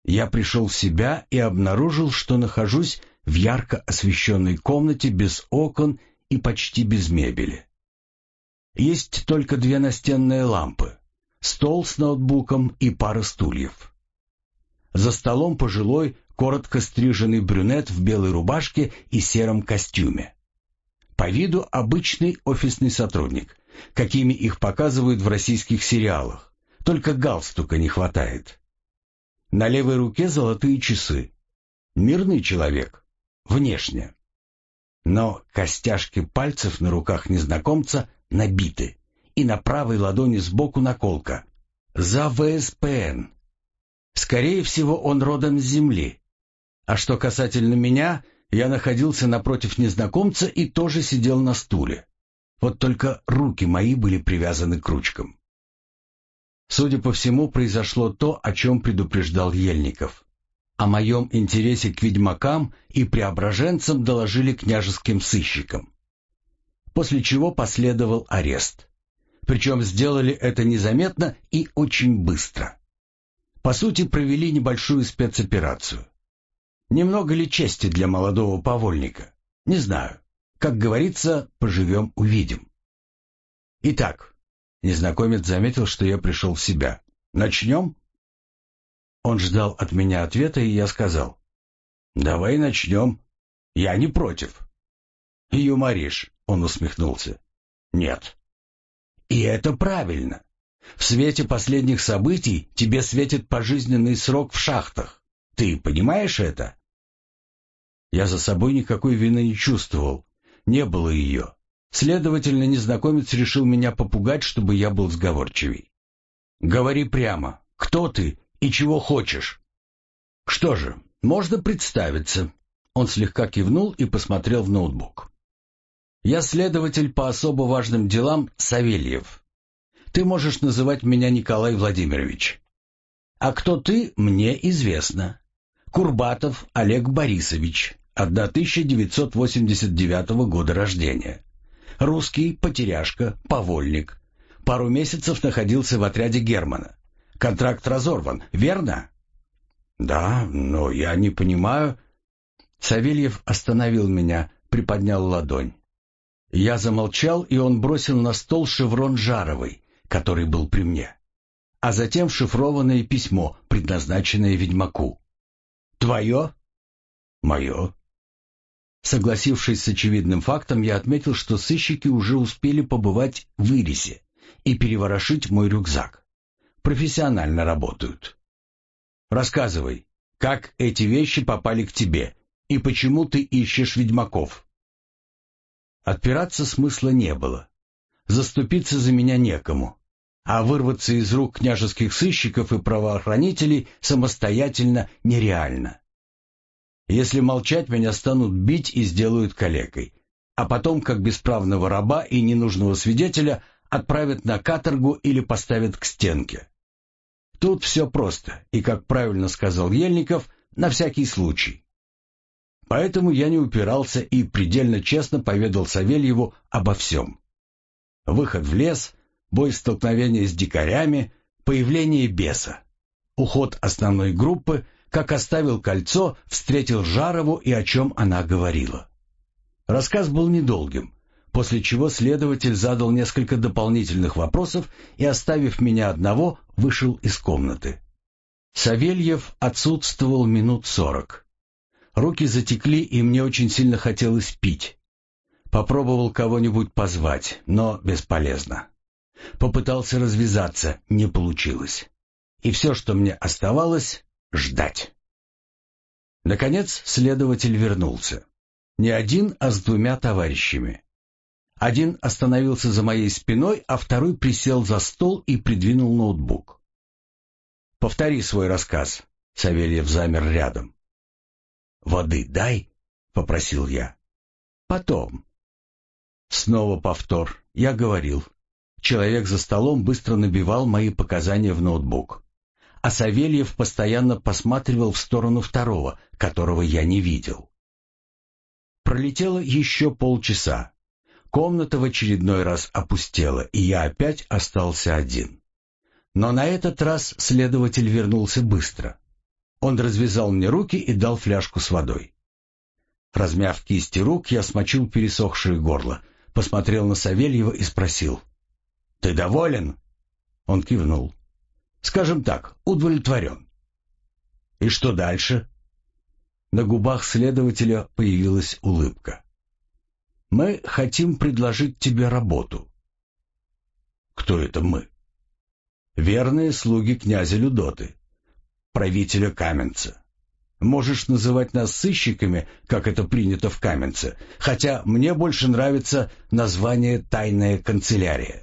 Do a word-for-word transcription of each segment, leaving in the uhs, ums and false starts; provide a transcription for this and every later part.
Я пришел в себя и обнаружил, что нахожусь в ярко освещенной комнате без окон и почти без мебели. Есть только две настенные лампы, стол с ноутбуком и пара стульев. За столом пожилой, коротко стриженный брюнет в белой рубашке и сером костюме. По виду обычный офисный сотрудник, какими их показывают в российских сериалах, только галстука не хватает. На левой руке золотые часы. Мирный человек, внешне. Но костяшки пальцев на руках незнакомца набиты, и на правой ладони сбоку наколка. За вэ эс пэ эн. Скорее всего, он родом с земли. А что касательно меня, я находился напротив незнакомца и тоже сидел на стуле. Вот только руки мои были привязаны к ручкам. Судя по всему, произошло то, о чем предупреждал Ельников. О моем интересе к ведьмакам и преображенцам доложили княжеским сыщикам. После чего последовал арест. Причем сделали это незаметно и очень быстро. По сути, провели небольшую спецоперацию. Немного ли чести для молодого повольника? Не знаю. Как говорится, поживем — увидим. Итак, незнакомец заметил, что я пришел в себя. Начнем? Он ждал от меня ответа, и я сказал: «Давай начнем. Я не против». «Юморишь», — он усмехнулся. «Нет». «И это правильно. В свете последних событий тебе светит пожизненный срок в шахтах. Ты понимаешь это?» Я за собой никакой вины не чувствовал. Не было ее. Следовательно, незнакомец решил меня попугать, чтобы я был сговорчивей. «Говори прямо. Кто ты и чего хочешь?» «Что же, можно представиться». Он слегка кивнул и посмотрел в ноутбук. «Я следователь по особо важным делам Савельев. Ты можешь называть меня Николай Владимирович. А кто ты, мне известно. Курбатов Олег Борисович, тысяча девятьсот восемьдесят девятого года рождения. Русский, потеряшка, повольник. Пару месяцев находился в отряде Германа. Контракт разорван, верно?» «Да, но я не понимаю...» Савельев остановил меня, приподнял ладонь. Я замолчал, и он бросил на стол шеврон Жаровой, который был при мне, а затем шифрованное письмо, предназначенное ведьмаку. «Твое?» «Мое». Согласившись с очевидным фактом, я отметил, что сыщики уже успели побывать в Ирисе и переворошить мой рюкзак. Профессионально работают. «Рассказывай, как эти вещи попали к тебе и почему ты ищешь ведьмаков?» Отпираться смысла не было. Заступиться за меня некому, а вырваться из рук княжеских сыщиков и правоохранителей самостоятельно нереально. Если молчать, меня станут бить и сделают калекой, а потом, как бесправного раба и ненужного свидетеля, отправят на каторгу или поставят к стенке. Тут все просто, и, как правильно сказал Ельников, на всякий случай. Поэтому я не упирался и предельно честно поведал Савельеву обо всем. Выход в лес, бой-столкновение с дикарями, появление беса, уход основной группы, как оставил кольцо, встретил Жарову и о чем она говорила. Рассказ был недолгим, после чего следователь задал несколько дополнительных вопросов и, оставив меня одного, вышел из комнаты. Савельев отсутствовал минут сорок. Руки затекли, и мне очень сильно хотелось пить. Попробовал кого-нибудь позвать, но бесполезно. Попытался развязаться, не получилось. И все, что мне оставалось — ждать. Наконец следователь вернулся. Не один, а с двумя товарищами. Один остановился за моей спиной, а второй присел за стол и придвинул ноутбук. «Повтори свой рассказ», — Савельев замер рядом. «Воды дай», — попросил я. «Потом». Снова повтор. Я говорил. Человек за столом быстро набивал мои показания в ноутбук. А Савельев постоянно посматривал в сторону второго, которого я не видел. Пролетело еще полчаса. Комната в очередной раз опустела, и я опять остался один. Но на этот раз следователь вернулся быстро. Он развязал мне руки и дал фляжку с водой. Размяв кисти рук, я смочил пересохшее горло, посмотрел на Савельева и спросил: «Ты доволен?» Он кивнул. «Скажем так, удовлетворен». «И что дальше?» На губах следователя появилась улыбка. «Мы хотим предложить тебе работу». «Кто это мы?» «Верные слуги князя Людоты, правителя Каменца. Можешь называть нас сыщиками, как это принято в Каменце, хотя мне больше нравится название «тайная канцелярия».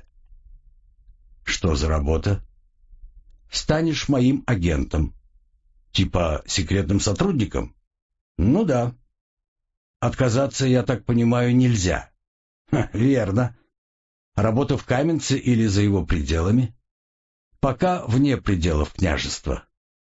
«Что за работа?» «Станешь моим агентом». «Типа секретным сотрудником?» «Ну да». «Отказаться, я так понимаю, нельзя». Ха, «Верно. Работа в Каменце или за его пределами?» «Пока вне пределов княжества».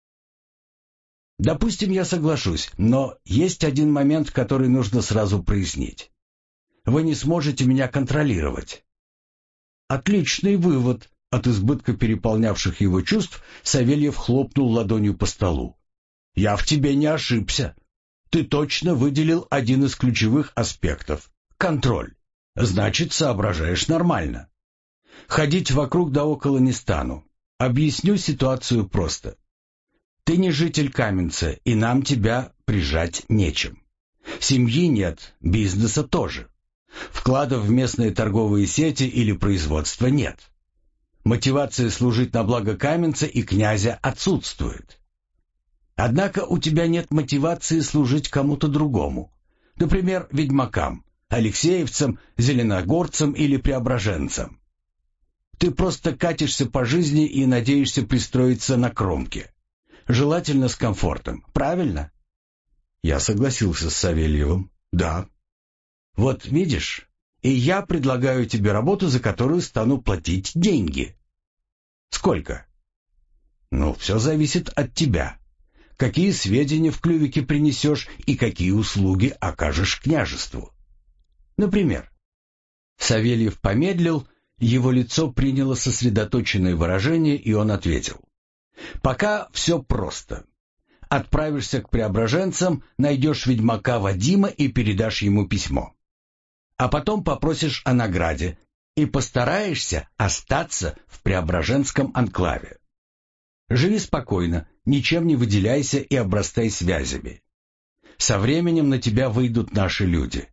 «Допустим, я соглашусь, но есть один момент, который нужно сразу прояснить. Вы не сможете меня контролировать». «Отличный вывод». От избытка переполнявших его чувств Савельев хлопнул ладонью по столу. «Я в тебе не ошибся. Ты точно выделил один из ключевых аспектов — контроль. Значит, соображаешь нормально. Ходить вокруг да около не стану. Объясню ситуацию просто. Ты не житель Каменца, и нам тебя прижать нечем. Семьи нет, бизнеса тоже. Вкладов в местные торговые сети или производство нет. Мотивация служить на благо Каменца и князя отсутствует. Однако у тебя нет мотивации служить кому-то другому. Например, ведьмакам, алексеевцам, зеленогорцам или преображенцам. Ты просто катишься по жизни и надеешься пристроиться на кромке. Желательно с комфортом, правильно? Я согласился с Савельевым. Да. Вот видишь, и я предлагаю тебе работу, за которую стану платить деньги. Сколько? Ну, все зависит от тебя. Какие сведения в клювике принесешь и какие услуги окажешь княжеству. Например, Савельев помедлил, его лицо приняло сосредоточенное выражение, и он ответил: «Пока все просто. Отправишься к преображенцам, найдешь ведьмака Вадима и передашь ему письмо. А потом попросишь о награде и постараешься остаться в преображенском анклаве. Живи спокойно, ничем не выделяйся и обрастай связями. Со временем на тебя выйдут наши люди».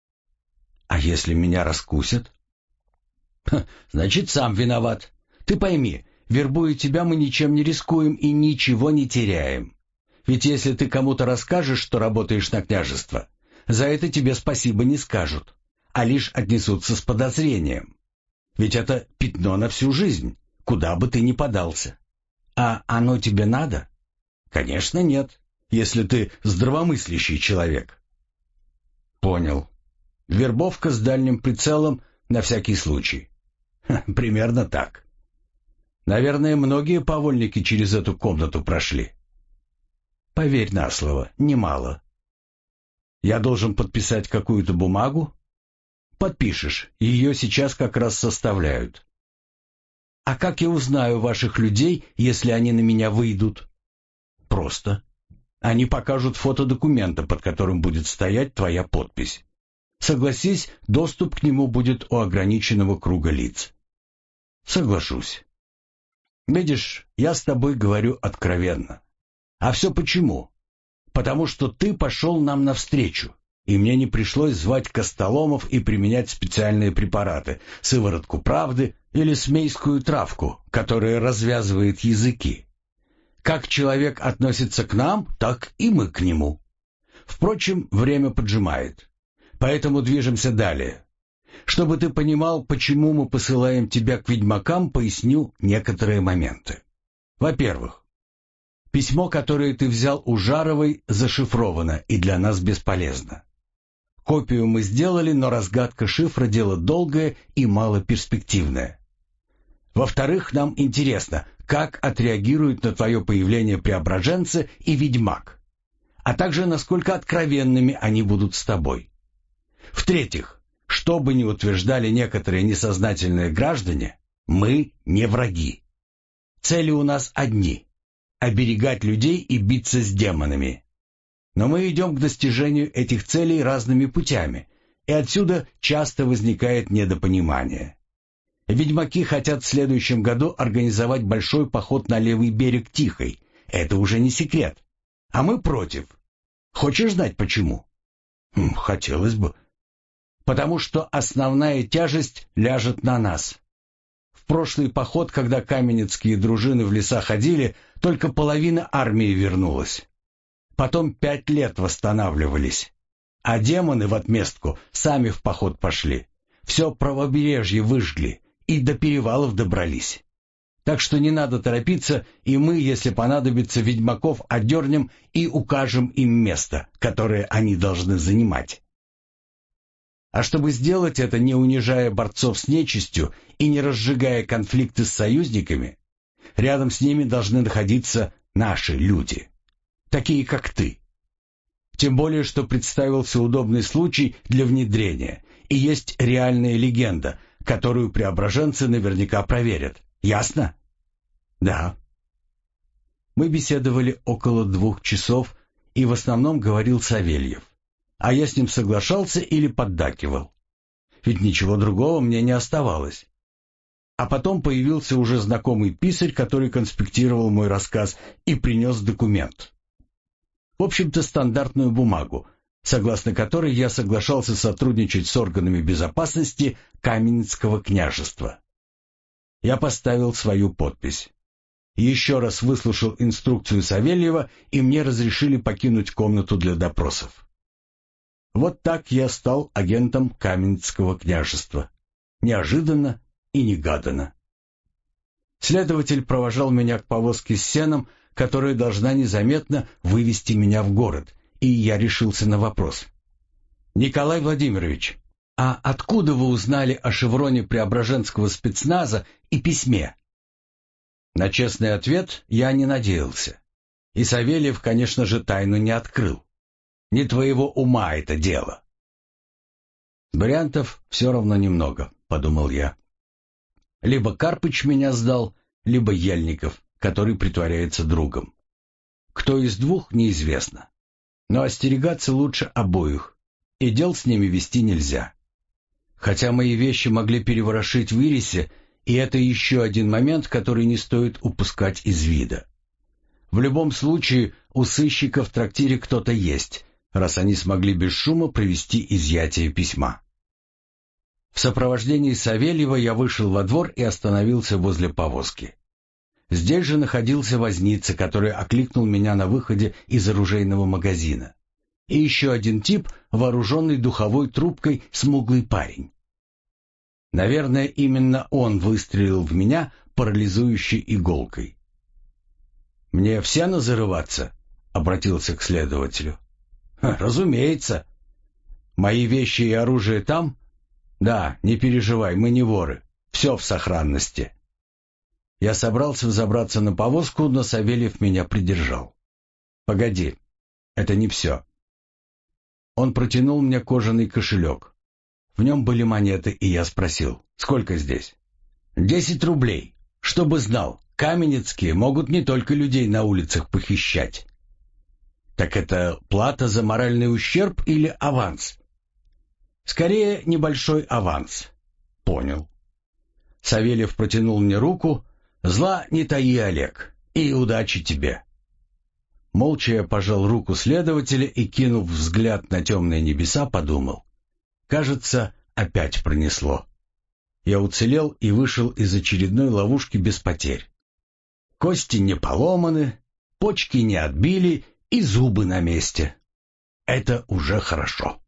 «А если меня раскусят?» Ха, «Значит, сам виноват. Ты пойми, вербуя тебя, мы ничем не рискуем и ничего не теряем. Ведь если ты кому-то расскажешь, что работаешь на княжество, за это тебе спасибо не скажут, а лишь отнесутся с подозрением. Ведь это пятно на всю жизнь, куда бы ты ни подался. А оно тебе надо? Конечно, нет, если ты здравомыслящий человек». «Понял. Вербовка с дальним прицелом на всякий случай». Ха, «Примерно так. Наверное, многие повольники через эту комнату прошли». «Поверь на слово, немало». «Я должен подписать какую-то бумагу?» «Подпишешь, ее сейчас как раз составляют». «А как я узнаю ваших людей, если они на меня выйдут?» «Просто. Они покажут фото документа, под которым будет стоять твоя подпись. Согласись, доступ к нему будет у ограниченного круга лиц». «Соглашусь». «Видишь, я с тобой говорю откровенно. А все почему? Потому что ты пошел нам навстречу, и мне не пришлось звать костоломов и применять специальные препараты, сыворотку правды или смейскую травку, которая развязывает языки. Как человек относится к нам, так и мы к нему. Впрочем, время поджимает, поэтому движемся далее. Чтобы ты понимал, почему мы посылаем тебя к ведьмакам, поясню некоторые моменты. Во-первых, письмо, которое ты взял у Жаровой, зашифровано и для нас бесполезно. Копию мы сделали, но разгадка шифра — дело долгое и малоперспективное. Во-вторых, нам интересно, как отреагируют на твое появление преображенцы и ведьмак, а также насколько откровенными они будут с тобой. В-третьих, что бы ни утверждали некоторые несознательные граждане, мы не враги. Цели у нас одни. оберегать людей и биться с демонами. Но мы идем к достижению этих целей разными путями, и отсюда часто возникает недопонимание. Ведьмаки хотят в следующем году организовать большой поход на левый берег Тихой. Это уже не секрет. А мы против. Хочешь знать почему? Хм, хотелось бы. Потому что основная тяжесть ляжет на нас. В прошлый поход, когда каменецкие дружины в леса ходили, только половина армии вернулась. Потом пять лет восстанавливались. А демоны в отместку сами в поход пошли. Все правобережье выжгли и до перевалов добрались. Так что не надо торопиться, и мы, если понадобится, ведьмаков отдернем и укажем им место, которое они должны занимать. А чтобы сделать это, не унижая борцов с нечистью и не разжигая конфликты с союзниками, рядом с ними должны находиться наши люди, такие как ты. Тем более, что представился удобный случай для внедрения, и есть реальная легенда, которую преображенцы наверняка проверят. Ясно? Да. Мы беседовали около двух часов, и в основном говорил Савельев. А я с ним соглашался или поддакивал. Ведь ничего другого мне не оставалось. А потом появился уже знакомый писарь, который конспектировал мой рассказ и принес документ. В общем-то, стандартную бумагу, согласно которой я соглашался сотрудничать с органами безопасности Каменецкого княжества. Я поставил свою подпись. Еще раз выслушал инструкцию Савельева, и мне разрешили покинуть комнату для допросов. Вот так я стал агентом Каменецкого княжества. Неожиданно и негаданно. Следователь провожал меня к повозке с сеном, которая должна незаметно вывести меня в город, и я решился на вопрос. «Николай Владимирович, а откуда вы узнали о шевроне преображенского спецназа и письме?» На честный ответ я не надеялся. И Савельев, конечно же, тайну не открыл. Не твоего ума это дело. Вариантов все равно немного, подумал я. Либо Карпыч меня сдал, либо Ельников, который притворяется другом. Кто из двух, неизвестно. Но остерегаться лучше обоих, и дел с ними вести нельзя. Хотя мои вещи могли переворошить в Ирисе, и это еще один момент, который не стоит упускать из вида. В любом случае, у сыщиков в трактире кто-то есть, раз они смогли без шума провести изъятие письма. В сопровождении Савельева я вышел во двор и остановился возле повозки. Здесь же находился возница, который окликнул меня на выходе из оружейного магазина. И еще один тип, вооруженный духовой трубкой, смуглый парень. Наверное, именно он выстрелил в меня парализующей иголкой. «Мне в сено зарываться?» — обратился к следователю. «Разумеется. Мои вещи и оружие там?» «Да, не переживай, мы не воры. Все в сохранности». Я собрался взобраться на повозку, но Савельев меня придержал. «Погоди, это не все». Он протянул мне кожаный кошелек. В нем были монеты, и я спросил, сколько здесь? «Десять рублей. Чтобы знал, каменецкие могут не только людей на улицах похищать». «Так это плата за моральный ущерб или аванс?» «Скорее, небольшой аванс». «Понял». Савельев протянул мне руку. «Зла не таи, Олег, и удачи тебе». Молча я пожал руку следователя и, кинув взгляд на темные небеса, подумал. Кажется, опять пронесло. Я уцелел и вышел из очередной ловушки без потерь. Кости не поломаны, почки не отбили и зубы на месте. Это уже хорошо.